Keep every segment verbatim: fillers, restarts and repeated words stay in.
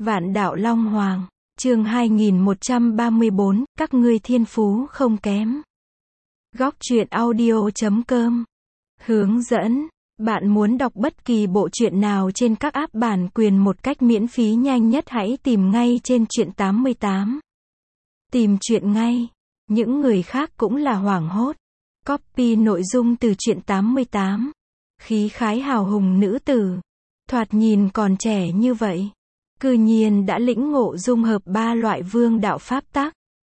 Vạn đạo Long Hoàng, chương hai nghìn một trăm ba mươi bốn, các ngươi thiên phú không kém. Góc truyện audio chấm com. Hướng dẫn, bạn muốn đọc bất kỳ bộ truyện nào trên các app bản quyền một cách miễn phí nhanh nhất hãy tìm ngay trên truyện tám mươi tám. Tìm truyện ngay, những người khác cũng là hoảng hốt. Copy nội dung từ truyện tám mươi tám. Khí khái hào hùng nữ tử, thoạt nhìn còn trẻ như vậy, cư nhiên đã lĩnh ngộ dung hợp ba loại vương đạo pháp tắc.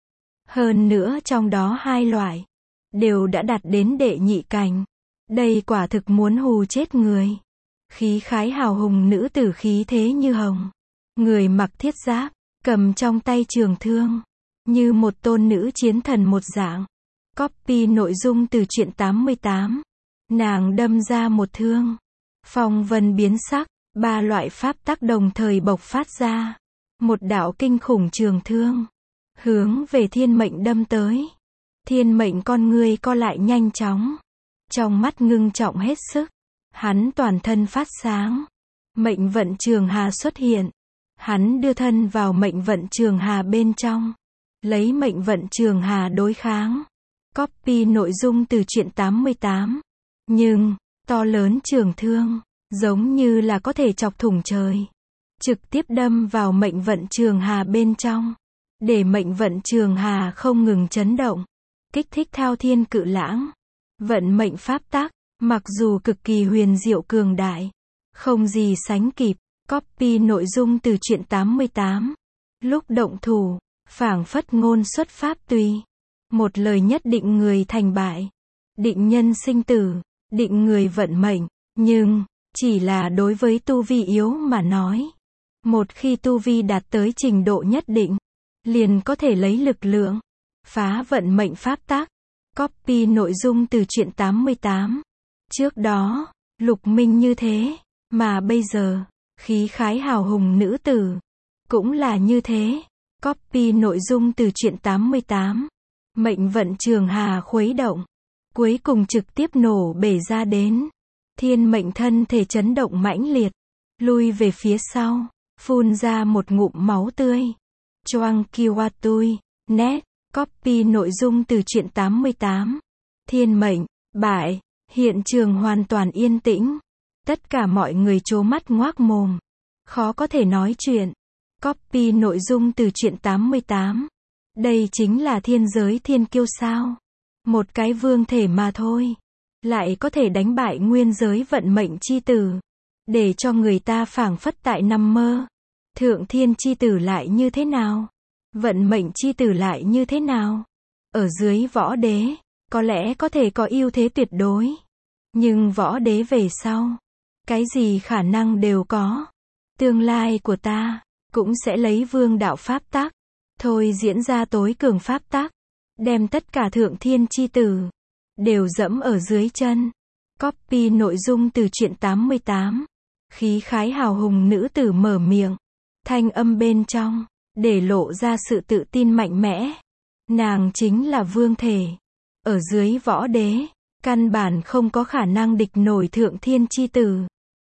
Hơn nữa trong đó hai loại đều đã đạt đến đệ nhị cảnh. Đây quả thực muốn hù chết người. Khí khái hào hùng nữ tử khí thế như hồng, người mặc thiết giáp, cầm trong tay trường thương, như một tôn nữ chiến thần một dạng. Copy nội dung từ truyện tám mươi tám. Nàng đâm ra một thương, phong vân biến sắc, ba loại pháp tắc đồng thời bộc phát ra. Một đạo kinh khủng trường thương, hướng về thiên mệnh đâm tới. Thiên mệnh con người co lại nhanh chóng, trong mắt ngưng trọng hết sức. Hắn toàn thân phát sáng. Mệnh vận trường hà xuất hiện. Hắn đưa thân vào mệnh vận trường hà bên trong, lấy mệnh vận trường hà đối kháng. Copy nội dung từ truyện tám mươi tám. Nhưng, to lớn trường thương, giống như là có thể chọc thủng trời, trực tiếp đâm vào mệnh vận trường hà bên trong, để mệnh vận trường hà không ngừng chấn động, kích thích thao thiên cự lãng. Vận mệnh pháp tắc, mặc dù cực kỳ huyền diệu cường đại, không gì sánh kịp. Copy nội dung từ truyện tám mươi tám. Lúc động thủ, phảng phất ngôn xuất pháp tùy. Một lời nhất định người thành bại, định nhân sinh tử, định người vận mệnh. Nhưng, chỉ là đối với tu vi yếu mà nói. Một khi tu vi đạt tới trình độ nhất định, liền có thể lấy lực lượng phá vận mệnh pháp tắc. Copy nội dung từ truyện tám mươi tám. Trước đó, Lục Minh như thế, mà bây giờ, khí khái hào hùng nữ tử cũng là như thế. Copy nội dung từ truyện tám mươi tám. Mệnh vận trường hà khuấy động, cuối cùng trực tiếp nổ bể ra đến. Thiên mệnh thân thể chấn động mãnh liệt, lui về phía sau, phun ra một ngụm máu tươi. Choang Kiwatui, net. Copy nội dung từ truyện tám mươi tám. Thiên mệnh bại, hiện trường hoàn toàn yên tĩnh. Tất cả mọi người trố mắt ngoác mồm, khó có thể nói chuyện. Copy nội dung từ truyện tám mươi tám. Đây chính là thiên giới thiên kiêu sao? Một cái vương thể mà thôi, lại có thể đánh bại nguyên giới vận mệnh chi tử, để cho người ta phảng phất tại nằm mơ. Thượng thiên chi tử lại như thế nào? Vận mệnh chi tử lại như thế nào? Ở dưới võ đế, có lẽ có thể có ưu thế tuyệt đối. Nhưng võ đế về sau, cái gì khả năng đều có. Tương lai của ta, cũng sẽ lấy vương đạo pháp tắc, thôi diễn ra tối cường pháp tắc, đem tất cả thượng thiên chi tử đều dẫm ở dưới chân. Copy nội dung từ truyện tám mươi tám. Khí khái hào hùng nữ tử mở miệng, thanh âm bên trong để lộ ra sự tự tin mạnh mẽ. Nàng chính là vương thể, ở dưới võ đế, căn bản không có khả năng địch nổi thượng thiên chi tử.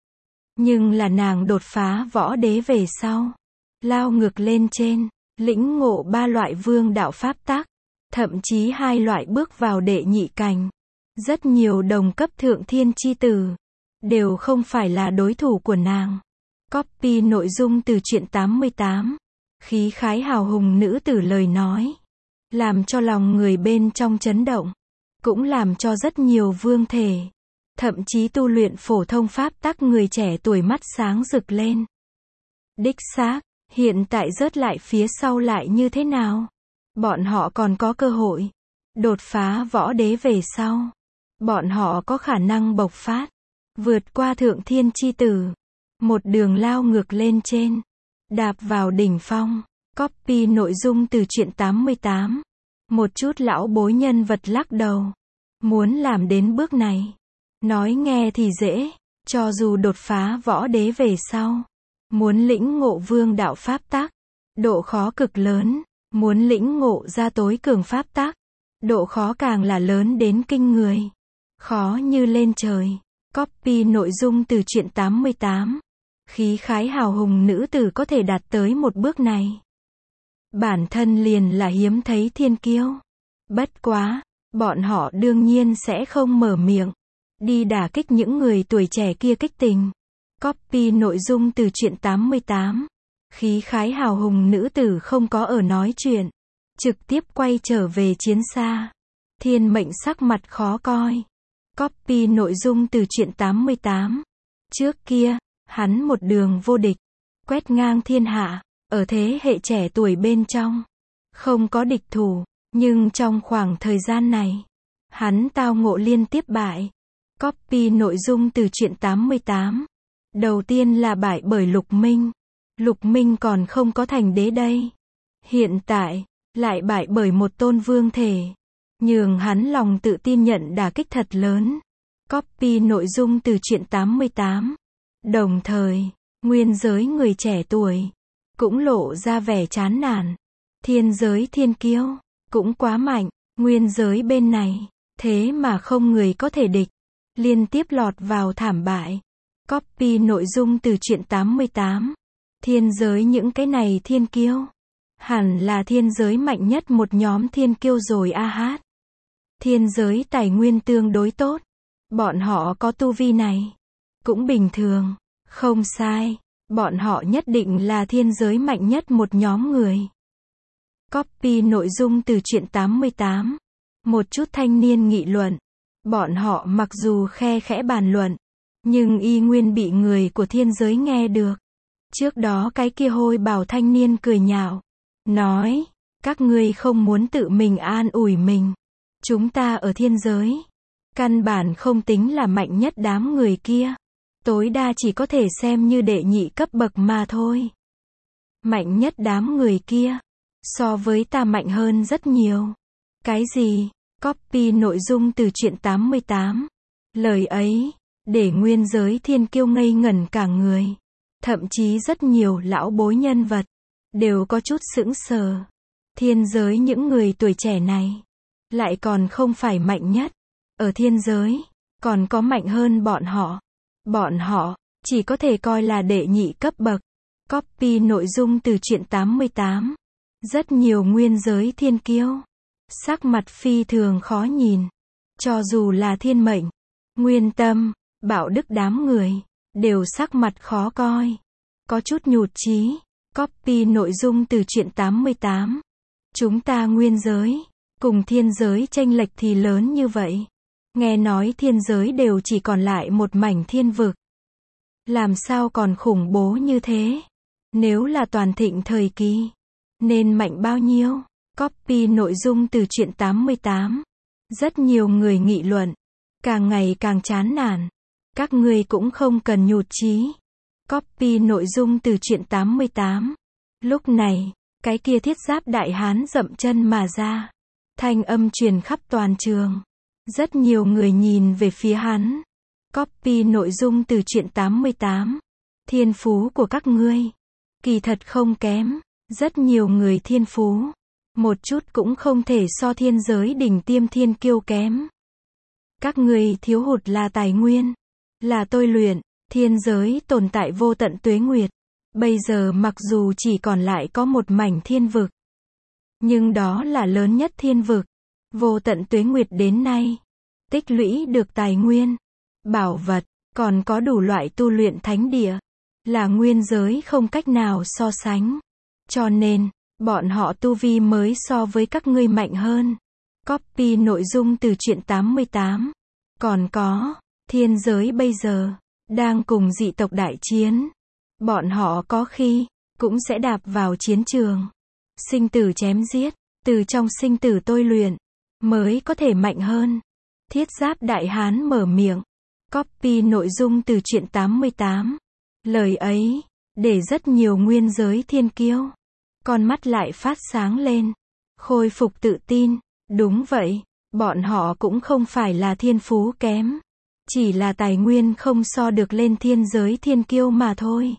Nhưng là nàng đột phá võ đế về sau, lao ngược lên trên, lĩnh ngộ ba loại vương đạo pháp tắc, thậm chí hai loại bước vào đệ nhị cảnh. Rất nhiều đồng cấp thượng thiên chi tử đều không phải là đối thủ của nàng. Copy nội dung từ truyện tám mươi tám. Khí khái hào hùng nữ tử lời nói, làm cho lòng người bên trong chấn động, cũng làm cho rất nhiều vương thể, thậm chí tu luyện phổ thông pháp tắc người trẻ tuổi mắt sáng rực lên. Đích xác, hiện tại rớt lại phía sau lại như thế nào? Bọn họ còn có cơ hội đột phá võ đế về sau. Bọn họ có khả năng bộc phát, vượt qua thượng thiên chi tử, một đường lao ngược lên trên, đạp vào đỉnh phong. Copy nội dung từ truyện tám mươi tám. Một chút lão bối nhân vật lắc đầu. Muốn làm đến bước này, nói nghe thì dễ, cho dù đột phá võ đế về sau, muốn lĩnh ngộ vương đạo pháp tắc, độ khó cực lớn. Muốn lĩnh ngộ ra tối cường pháp tắc, độ khó càng là lớn đến kinh người, khó như lên trời. Copy nội dung từ truyện tám mươi tám. Khí khái hào hùng nữ tử có thể đạt tới một bước này. Bản thân liền là hiếm thấy thiên kiêu. Bất quá, bọn họ đương nhiên sẽ không mở miệng đi đả kích những người tuổi trẻ kia kích tình. Copy nội dung từ truyện tám mươi tám. Khí khái hào hùng nữ tử không có ở nói chuyện, trực tiếp quay trở về chiến xa. Thiên mệnh sắc mặt khó coi. Copy nội dung từ truyện tám mươi tám. Trước kia, hắn một đường vô địch, quét ngang thiên hạ, ở thế hệ trẻ tuổi bên trong, không có địch thủ, nhưng trong khoảng thời gian này, hắn tao ngộ liên tiếp bại. Copy nội dung từ truyện tám mươi tám. Đầu tiên là bại bởi Lục Minh. Lục Minh còn không có thành đế đây. Hiện tại, lại bại bởi một tôn vương thể, nhường hắn lòng tự tin nhận đả kích thật lớn. Copy nội dung từ truyện tám mươi tám. Đồng thời, nguyên giới người trẻ tuổi cũng lộ ra vẻ chán nản. Thiên giới thiên kiêu cũng quá mạnh, nguyên giới bên này, thế mà không người có thể địch, liên tiếp lọt vào thảm bại. Copy nội dung từ truyện tám mươi tám. Thiên giới những cái này thiên kiêu, hẳn là thiên giới mạnh nhất một nhóm thiên kiêu rồi a hát. Thiên giới tài nguyên tương đối tốt, bọn họ có tu vi này, cũng bình thường, không sai, bọn họ nhất định là thiên giới mạnh nhất một nhóm người. Copy nội dung từ truyện tám mươi tám. Một chút thanh niên nghị luận, bọn họ mặc dù khe khẽ bàn luận, nhưng y nguyên bị người của thiên giới nghe được. Trước đó cái kia hôi bào thanh niên cười nhạo, nói, các ngươi không muốn tự mình an ủi mình. Chúng ta ở thiên giới, căn bản không tính là mạnh nhất đám người kia. Tối đa chỉ có thể xem như đệ nhị cấp bậc mà thôi. Mạnh nhất đám người kia, so với ta mạnh hơn rất nhiều. Cái gì? Copy nội dung từ truyện tám mươi tám. Lời ấy, để nguyên giới thiên kiêu ngây ngẩn cả người. Thậm chí rất nhiều lão bối nhân vật, đều có chút sững sờ. Thiên giới những người tuổi trẻ này, lại còn không phải mạnh nhất. Ở thiên giới, còn có mạnh hơn bọn họ. Bọn họ, chỉ có thể coi là đệ nhị cấp bậc. Copy nội dung từ truyện tám mươi tám. Rất nhiều nguyên giới thiên kiêu, sắc mặt phi thường khó nhìn. Cho dù là thiên mệnh, nguyên tâm, bảo đức đám người, đều sắc mặt khó coi, có chút nhụt chí. Copy nội dung từ truyện tám mươi tám. Chúng ta nguyên giới, cùng thiên giới chênh lệch thì lớn như vậy. Nghe nói thiên giới đều chỉ còn lại một mảnh thiên vực. Làm sao còn khủng bố như thế? Nếu là toàn thịnh thời kỳ, nên mạnh bao nhiêu? Copy nội dung từ truyện tám mươi tám. Rất nhiều người nghị luận, càng ngày càng chán nản. Các ngươi cũng không cần nhụt chí. Copy nội dung từ truyện tám mươi tám. Lúc này, cái kia thiết giáp đại hán dậm chân mà ra. Thanh âm truyền khắp toàn trường. Rất nhiều người nhìn về phía hắn. Copy nội dung từ truyện tám mươi tám. Thiên phú của các ngươi, kỳ thật không kém. Rất nhiều người thiên phú, một chút cũng không thể so thiên giới đỉnh tiêm thiên kiêu kém. Các ngươi thiếu hụt là tài nguyên, là tôi luyện. Thiên giới tồn tại vô tận tuế nguyệt. Bây giờ mặc dù chỉ còn lại có một mảnh thiên vực, nhưng đó là lớn nhất thiên vực. Vô tận tuế nguyệt đến nay, tích lũy được tài nguyên, bảo vật, còn có đủ loại tu luyện thánh địa, là nguyên giới không cách nào so sánh. Cho nên, bọn họ tu vi mới so với các ngươi mạnh hơn. Copy nội dung từ truyện tám mươi tám. Còn có, thiên giới bây giờ, đang cùng dị tộc đại chiến. Bọn họ có khi, cũng sẽ đạp vào chiến trường. Sinh tử chém giết, từ trong sinh tử tôi luyện, mới có thể mạnh hơn. Thiết giáp đại hán mở miệng. Copy nội dung từ truyện tám mươi tám. Lời ấy, để rất nhiều nguyên giới thiên kiêu, con mắt lại phát sáng lên, khôi phục tự tin. Đúng vậy, bọn họ cũng không phải là thiên phú kém, chỉ là tài nguyên không so được lên thiên giới thiên kiêu mà thôi.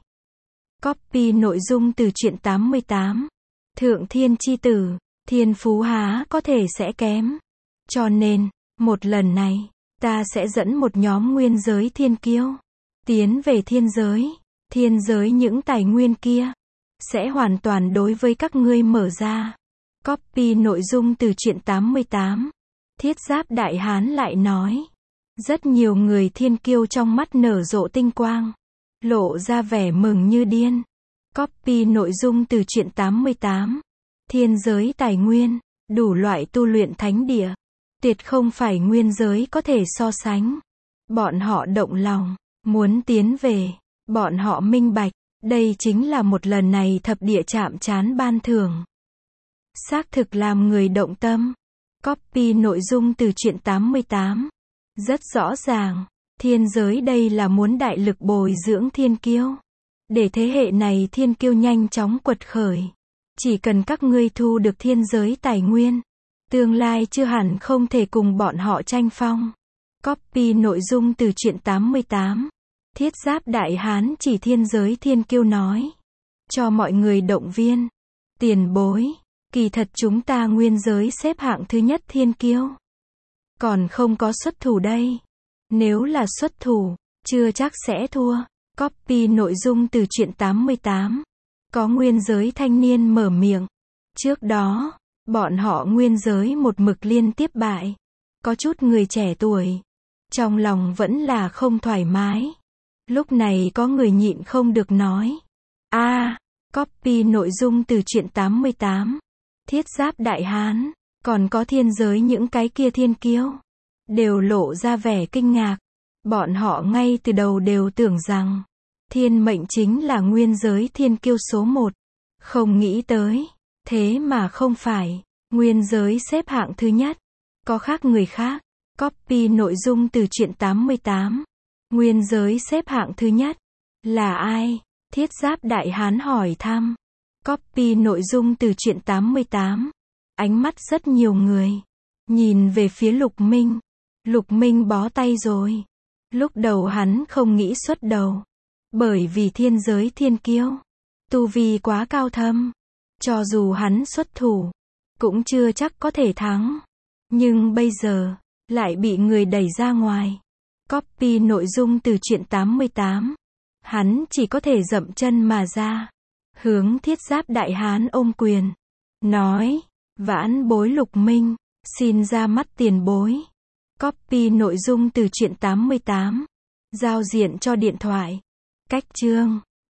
Copy nội dung từ truyện tám mươi tám. Thượng thiên chi tử, thiên phú há có thể sẽ kém. Cho nên, một lần này, ta sẽ dẫn một nhóm nguyên giới thiên kiêu tiến về thiên giới. thiên giới những tài nguyên kia sẽ hoàn toàn đối với các ngươi mở ra. Copy nội dung từ truyện tám mươi tám. Thiết Giáp Đại Hán lại nói. Rất nhiều người thiên kiêu trong mắt nở rộ tinh quang, lộ ra vẻ mừng như điên. Copy nội dung từ truyện tám mươi tám. Thiên giới tài nguyên, đủ loại tu luyện thánh địa, tuyệt không phải nguyên giới có thể so sánh. Bọn họ động lòng, muốn tiến về, bọn họ minh bạch, đây chính là một lần này thập địa chạm trán ban thưởng. Xác thực làm người động tâm. Copy nội dung từ truyện tám mươi tám. Rất rõ ràng, thiên giới đây là muốn đại lực bồi dưỡng thiên kiêu, để thế hệ này thiên kiêu nhanh chóng quật khởi. Chỉ cần các ngươi thu được thiên giới tài nguyên, tương lai chưa hẳn không thể cùng bọn họ tranh phong. Copy nội dung từ truyện tám mươi tám. Thiết Giáp Đại Hán chỉ thiên giới thiên kiêu nói. Cho mọi người động viên. Tiền bối, kỳ thật chúng ta nguyên giới xếp hạng thứ nhất thiên kiêu. Còn không có xuất thủ đây. Nếu là xuất thủ, chưa chắc sẽ thua. Copy nội dung từ truyện tám mươi tám. Có nguyên giới thanh niên mở miệng. Trước đó, bọn họ nguyên giới một mực liên tiếp bại. Có chút người trẻ tuổi, trong lòng vẫn là không thoải mái. Lúc này có người nhịn không được nói. a à, copy nội dung từ truyện tám mươi tám. Thiết Giáp Đại Hán, còn có thiên giới những cái kia thiên kiêu, đều lộ ra vẻ kinh ngạc. Bọn họ ngay từ đầu đều tưởng rằng, thiên mệnh chính là nguyên giới thiên kiêu số một. Không nghĩ tới, thế mà không phải, nguyên giới xếp hạng thứ nhất. Có khác người khác. Copy nội dung từ truyện tám mươi tám. Nguyên giới xếp hạng thứ nhất là ai? Thiết Giáp Đại Hán hỏi thăm. Copy nội dung từ truyện tám mươi tám. Ánh mắt rất nhiều người nhìn về phía Lục Minh. Lục Minh bó tay rồi. Lúc đầu hắn không nghĩ xuất đầu, bởi vì thiên giới thiên kiêu, tu vi quá cao thâm, cho dù hắn xuất thủ, cũng chưa chắc có thể thắng. Nhưng bây giờ, lại bị người đẩy ra ngoài. Copy nội dung từ truyện tám mươi tám. Hắn chỉ có thể dậm chân mà ra, hướng Thiết Giáp Đại Hán ôm quyền, nói, vãn bối Lục Minh, xin ra mắt tiền bối. Copy nội dung từ truyện tám mươi tám. Giao diện cho điện thoại. Cách chương